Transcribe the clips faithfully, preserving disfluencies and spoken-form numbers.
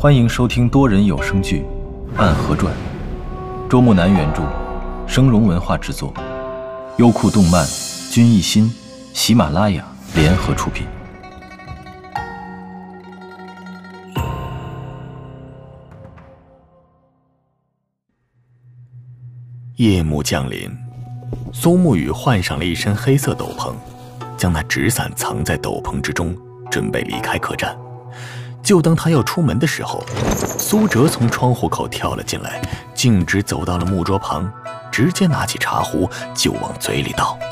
欢迎收听多人有声剧《暗河传》，周木南原著，声荣文化制作，优酷动漫、君艺新、喜马拉雅联合出品。 夜幕降临，苏沐雨换上了一身黑色斗篷，将那纸伞藏在斗篷之中，准备离开客栈。就当他要出门的时候，苏哲从窗户口跳了进来，径直走到了木桌旁，直接拿起茶壶就往嘴里倒。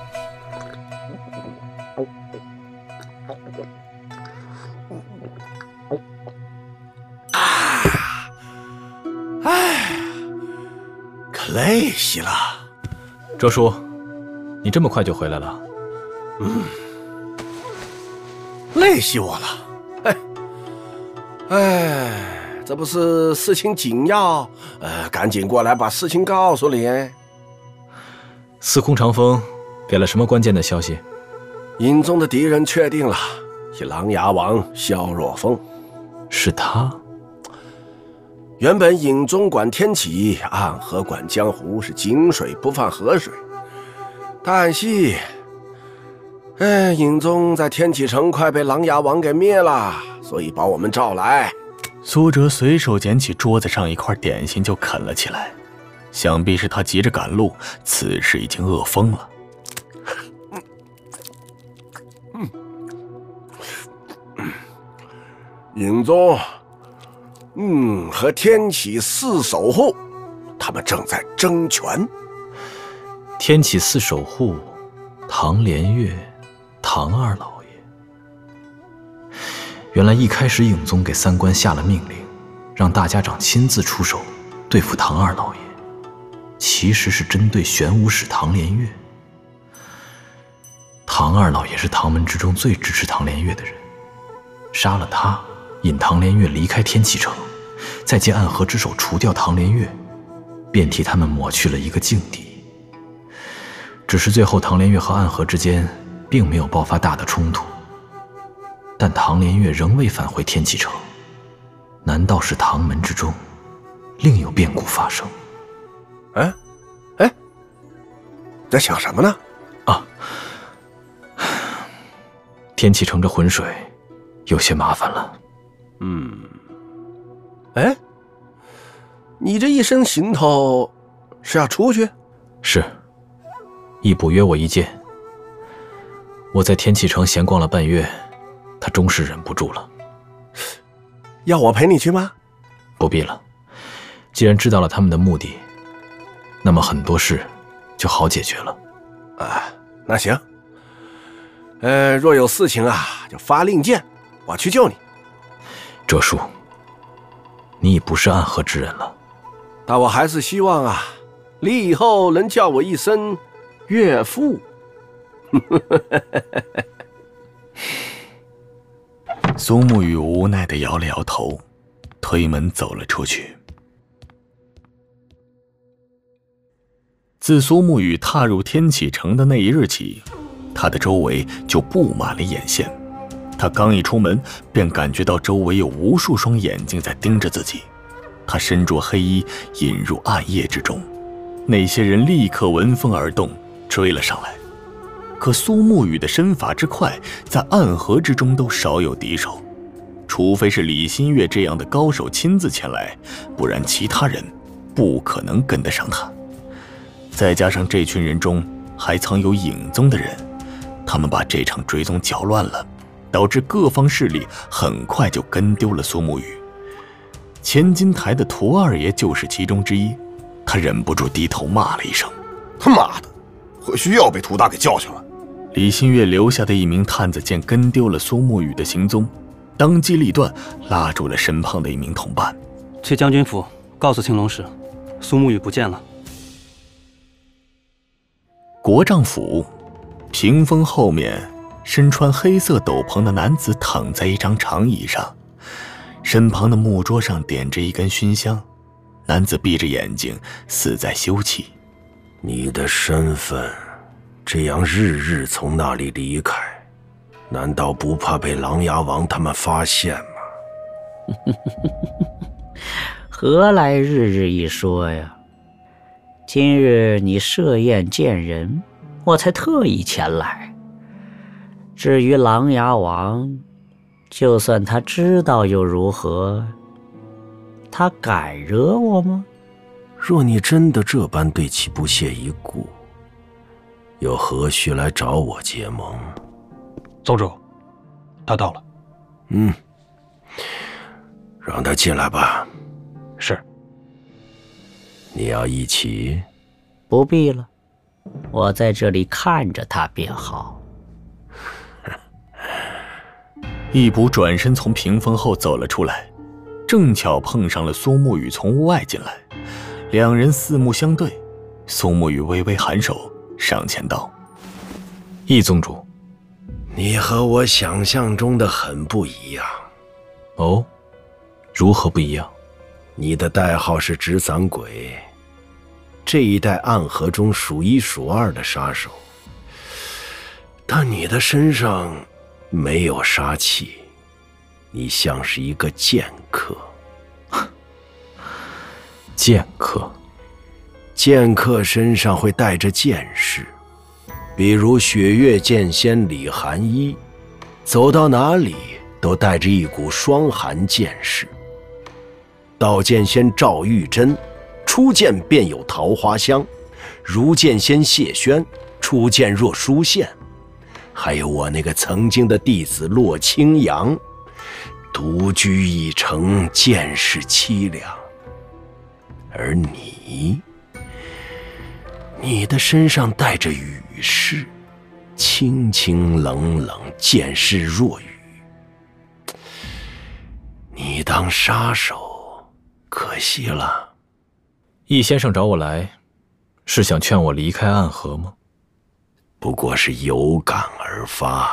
啊，哎，可累死了。 周叔，你这么快就回来了？ 嗯，累死我了。哎，哎，这不是事情紧要，呃，赶紧过来把事情告诉你。 司空长风给了什么关键的消息？ 营中的敌人确定了，是琅琊王萧若风。 是他？ 原本营中管天启，暗河管江湖，是井水不犯河水。但是，哎，营中在天启城快被琅琊王给灭了，所以把我们召来。 苏哲随手捡起桌子上一块点心就啃了起来，想必是他急着赶路，此时已经饿疯了。 嗯嗯，营中，嗯，和天启四守护，他们正在争权。 天启四守护，唐连月，唐二老爷。原来一开始影宗给三官下了命令，让大家长亲自出手对付唐二老爷，其实是针对玄武使唐连月。唐二老爷是唐门之中最支持唐连月的人，杀了他，引唐连月离开天启城，再借暗河之手除掉唐连月，便替他们抹去了一个劲敌。只是最后唐连月和暗河之间并没有爆发大的冲突，但唐连月仍未返回天启城，难道是唐门之中另有变故发生？ 哎，哎，在想什么呢？ 啊，天启城这浑水有些麻烦了。 嗯，哎，你这一身行头是要出去？ 是，义补约我一见。我在天启城闲逛了半月，他终是忍不住了。 要我陪你去吗？ 不必了，既然知道了他们的目的，那么很多事就好解决了。 啊，那行。呃，若有事情啊，就发令箭，我去救你。 哲叔，你已不是暗河之人了， 但我还是希望啊，你以后能叫我一声岳父。 苏沐雨无奈地摇了摇头，推门走了出去。自苏沐雨踏入天启城的那一日起，他的周围就布满了眼线。他刚一出门，便感觉到周围有无数双眼睛在盯着自己。他身着黑衣，引入暗夜之中，那些人立刻闻风而动，追了上来。可苏沐雨的身法之快，在暗河之中都少有敌手，除非是李新月这样的高手亲自前来，不然其他人不可能跟得上他。再加上这群人中还藏有影宗的人，他们把这场追踪搅乱了，导致各方势力很快就跟丢了苏沐雨。千金台的涂二爷就是其中之一，他忍不住低头骂了一声：“ 他妈的，何须要被涂大给教训了？” 李新月留下的一名探子见跟丢了苏沐雨的行踪，当机立断拉住了身旁的一名同伴：“ 去将军府告诉青龙使，苏沐雨不见了。” 国丈府屏风后面，身穿黑色斗篷的男子躺在一张长椅上，身旁的木桌上点着一根熏香。男子闭着眼睛，似在休憩。 你的身份，这样日日从那里离开，难道不怕被琅琊王他们发现吗？ 何来日日一说呀？今日你设宴见人，我才特意前来。至于琅琊王，就算他知道又如何？他敢惹我吗？ 若你真的这般对其不屑一顾，又何须来找我结盟？ 宗主，他到了。 嗯，让他进来吧。 是。 你要一起？ 不必了，我在这里看着他便好。 义卜转身从屏风后走了出来，正巧碰上了苏沐雨从屋外进来，两人四目相对。苏沐雨微微颔首，上前道：“ 义宗主， 你和我想象中的很不一样。” 哦，如何不一样？ 你的代号是纸伞鬼，这一代暗河中数一数二的杀手，但你的身上没有杀气，你像是一个剑客。 剑客， 剑客身上会带着剑士，比如雪月剑仙李寒一，走到哪里都带着一股霜寒剑势。道剑仙赵玉珍，初见便有桃花香；如剑仙谢轩，初见若书线。还有我那个曾经的弟子洛清扬，独居一城，剑势凄凉。而你，你的身上带着雨势，清清冷冷，剑势若雨。你当杀手，可惜了。 易先生找我来，是想劝我离开暗河吗？ 不过是有感而发。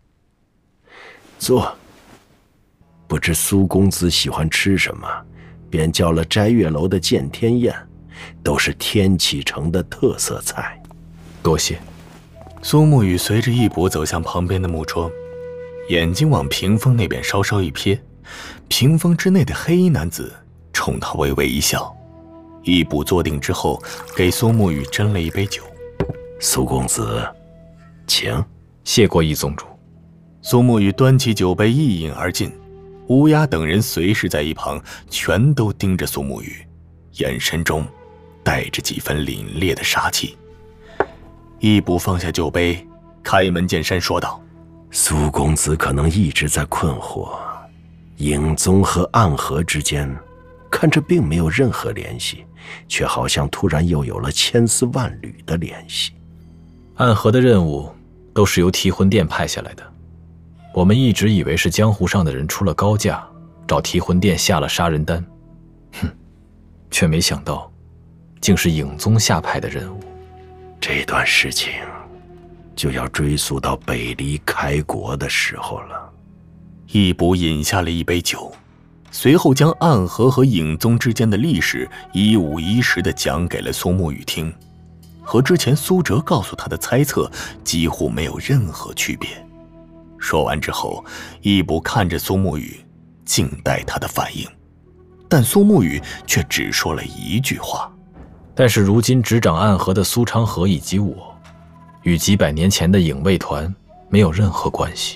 坐。不知苏公子喜欢吃什么，便叫了斋月楼的见天宴，都是天启城的特色菜。 多谢。 苏沐雨随着义卜走向旁边的木桌，眼睛往屏风那边稍稍一瞥，屏风之内的黑衣男子冲他微微一笑。义卜坐定之后，给苏沐雨斟了一杯酒。 苏公子，请。 谢过义宗主。 苏沐雨端起酒杯一饮而尽，乌鸦等人随时在一旁，全都盯着苏沐雨，眼神中带着几分凛冽的杀气。义卜放下酒杯，开门见山说道：“ 苏公子可能一直在困惑，影宗和暗河之间，看着并没有任何联系，却好像突然又有了千丝万缕的联系。 暗河的任务都是由提魂殿派下来的，我们一直以为是江湖上的人出了高价，找提魂殿下了杀人丹，哼，却没想到，竟是影宗下派的任务。 这段事情，就要追溯到北离开国的时候了。” 义卜饮下了一杯酒，随后将暗河和影宗之间的历史一五一十地讲给了苏沐雨听，和之前苏哲告诉他的猜测几乎没有任何区别。说完之后，义卜看着苏沐雨，静待他的反应，但苏沐雨却只说了一句话：“ 但是如今执掌暗河的苏昌河以及我，与几百年前的影卫团没有任何关系。”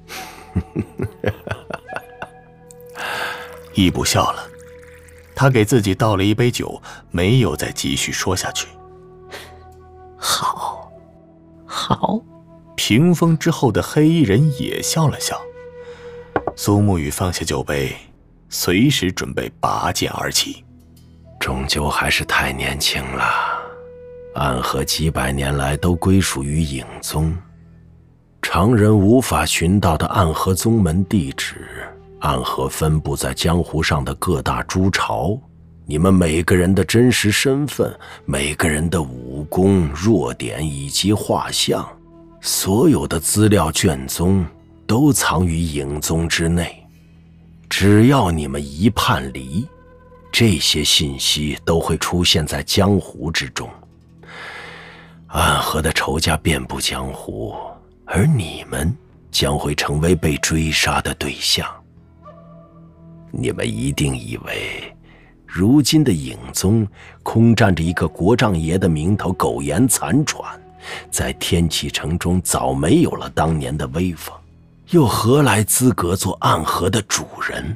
义卜笑了，他给自己倒了一杯酒，没有再继续说下去。 好，好。 屏风之后的黑衣人也笑了笑。苏沐雨放下酒杯，随时准备拔剑而起。 终究还是太年轻了，暗河几百年来都归属于影宗，常人无法寻到的暗河宗门地址，暗河分布在江湖上的各大诸巢，你们每个人的真实身份，每个人的武功、弱点以及画像，所有的资料卷宗都藏于影宗之内。只要你们一叛离，这些信息都会出现在江湖之中。暗河的仇家遍布江湖，而你们将会成为被追杀的对象。 你们一定以为，如今的影宗空占着一个国丈爷的名头，苟延残喘，在天启城中早没有了当年的威风，又何来资格做暗河的主人？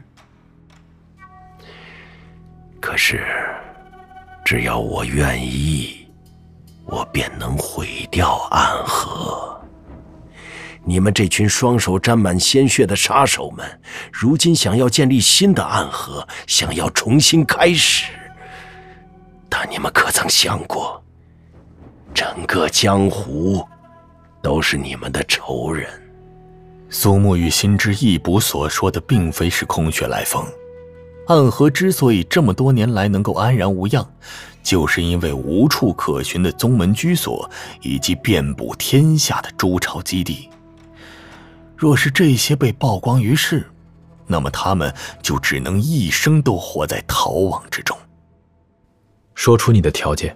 可是，只要我愿意，我便能毁掉暗河。你们这群双手沾满鲜血的杀手们，如今想要建立新的暗河，想要重新开始，但你们可曾想过，整个江湖都是你们的仇人？ 苏沐雨心知义卜所说的并非是空穴来风。暗河之所以这么多年来能够安然无恙，就是因为无处可寻的宗门居所以及遍布天下的诛巢基地。若是这些被曝光于世，那么他们就只能一生都活在逃亡之中。 说出你的条件。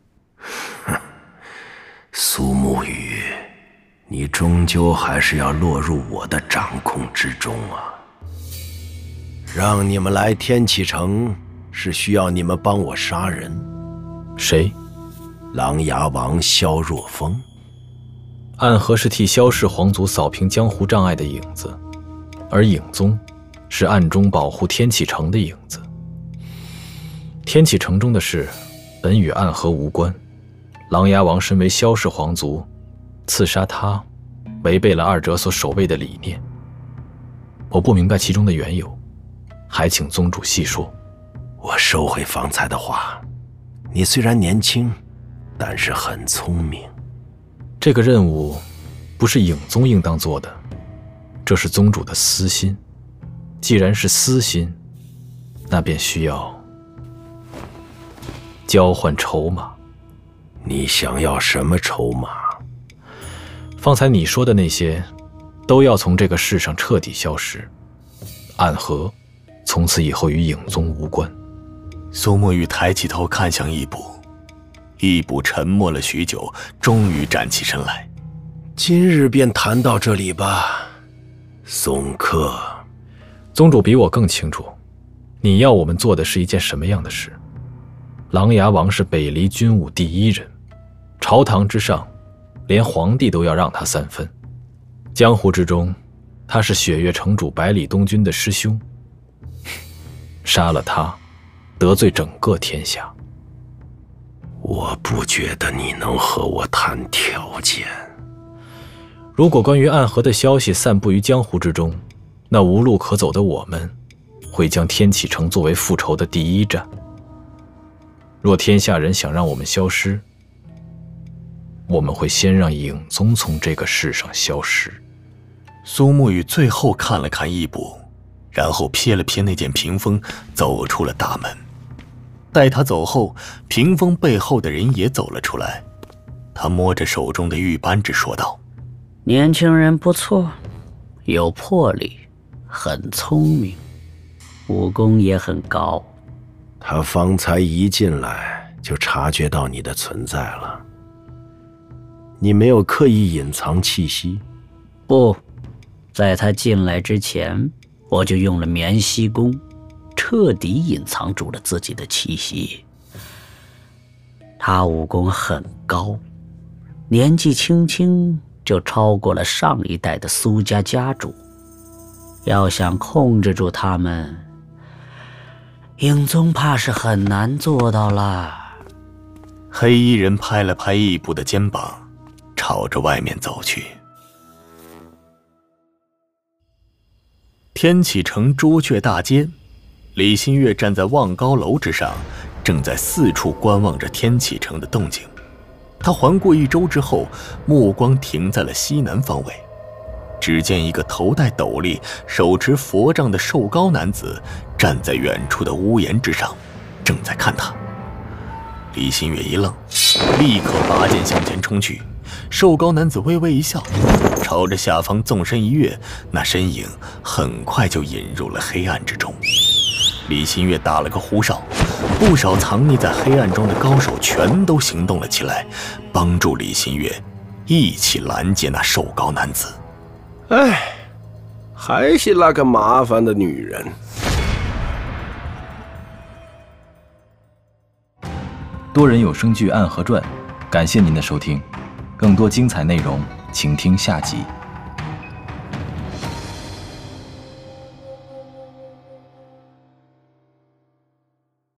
苏沐雨，你终究还是要落入我的掌控之中啊！让你们来天启城，是需要你们帮我杀人。 谁？ 琅琊王萧若风。 暗河是替萧氏皇族扫平江湖障碍的影子，而影宗是暗中保护天启城的影子。天启城中的事本与暗河无关，琅琊王身为萧氏皇族，刺杀他违背了二者所守卫的理念。我不明白其中的缘由，还请宗主细说。 我收回方才的话，你虽然年轻，但是很聪明。 这个任务不是影宗应当做的，这是宗主的私心。既然是私心，那便需要交换筹码。 你想要什么筹码？ 方才你说的那些，都要从这个世上彻底消失。暗河从此以后与影宗无关。 苏沐雨抬起头看向义卜，义卜沉默了许久，终于站起身来。 今日便谈到这里吧，宋克。 宗主比我更清楚，你要我们做的是一件什么样的事。琅琊王是北离军武第一人，朝堂之上，连皇帝都要让他三分。江湖之中，他是雪月城主百里东军的师兄。杀了他，得罪整个天下。 我不觉得你能和我谈条件。 如果关于暗河的消息散布于江湖之中，那无路可走的我们，会将天启城作为复仇的第一站。若天下人想让我们消失，我们会先让影宗从这个世上消失。 苏沐雨最后看了看义卜，然后瞥了瞥那件屏风，走出了大门。待他走后，屏风背后的人也走了出来。他摸着手中的玉扳指说道： 年轻人不错，有魄力，很聪明，武功也很高。 他方才一进来就察觉到你的存在了。你没有刻意隐藏气息？ 不，在他进来之前，我就用了绵息功，彻底隐藏住了自己的气息。他武功很高，年纪轻轻就超过了上一代的苏家家主。要想控制住他们，影宗怕是很难做到了。 黑衣人拍了拍义卜的肩膀，朝着外面走去。天启城朱雀大街，李新月站在望高楼之上，正在四处观望着天启城的动静。他环顾一周之后，目光停在了西南方位。只见一个头戴斗笠、手持佛杖的瘦高男子站在远处的屋檐之上，正在看他。李新月一愣，立刻拔剑向前冲去。瘦高男子微微一笑，朝着下方纵身一跃，那身影很快就引入了黑暗之中。李新月打了个呼哨，不少藏匿在黑暗中的高手全都行动了起来，帮助李新月一起拦截那瘦高男子。 哎，还是那个麻烦的女人。 多人有声剧《暗河传》，感谢您的收听，更多精彩内容，请听下集。